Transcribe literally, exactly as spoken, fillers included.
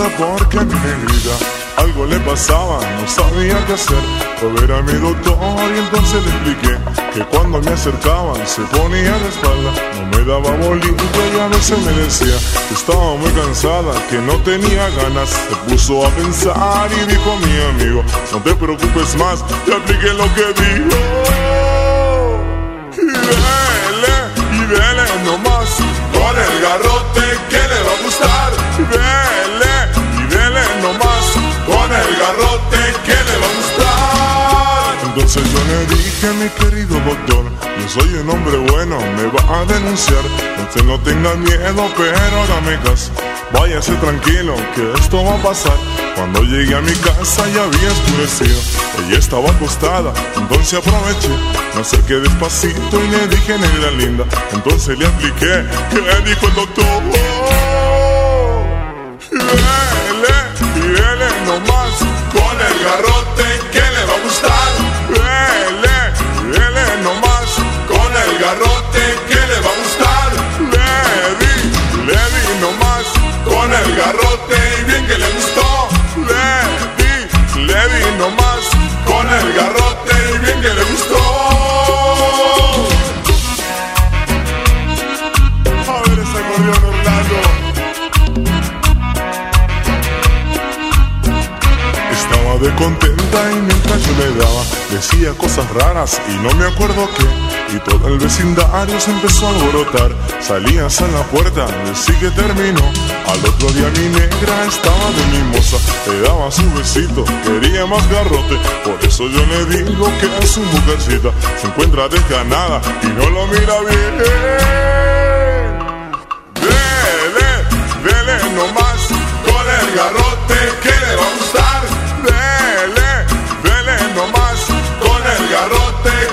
nada porque mi negrita algo le pasaba, no sabía qué hacer. Fue a ver a mi doctor y entonces le expliqué que cuando me acercaban se ponía de espalda, no me daba bolillo y a veces me decía que estaba muy cansada, que no tenía ganas. Se puso a pensar y dijo a mi amigo: no te preocupes más, te apliqué lo que dijo. Y dele, y dele nomás con el garrote que le va a gustar. Y dele, y dele nomás con el garrote que le va a gustar. Entonces yo le dije: mi querido doctor, yo soy un hombre bueno, me va a denunciar. Usted no tenga miedo, pero hágame caso, váyase tranquilo que esto va a pasar. Cuando llegué a mi casa ya había oscurecido, ella estaba acostada, entonces aproveché, me acerqué despacito y le dije: negra linda. Entonces le apliqué, ¿qué dijo el doctor? Oh, y dele, y dele nomás con el garrote que le va a gustar. Dele, y dele nomás con el garrote que le va a gustar. Le di, le di nomás con el garrote y bien que le gustó. Le di, le di nomás con el garrote y bien que le gustó. A ver ese acordeón, Orlando. Estaba de contenta y mientras yo le daba decía cosas raras y no me acuerdo qué. Y todo el vecindario se empezó a alborotar. Salías a la puerta, decí que terminó. Al otro día mi negra estaba de mimosa, le daba su besito, quería más garrote. Por eso yo le digo que su mujercita se encuentra desganada y no lo mira bien. Dele, dele nomás con el garrote que le va a gustar. Dele, dele nomás con el garrote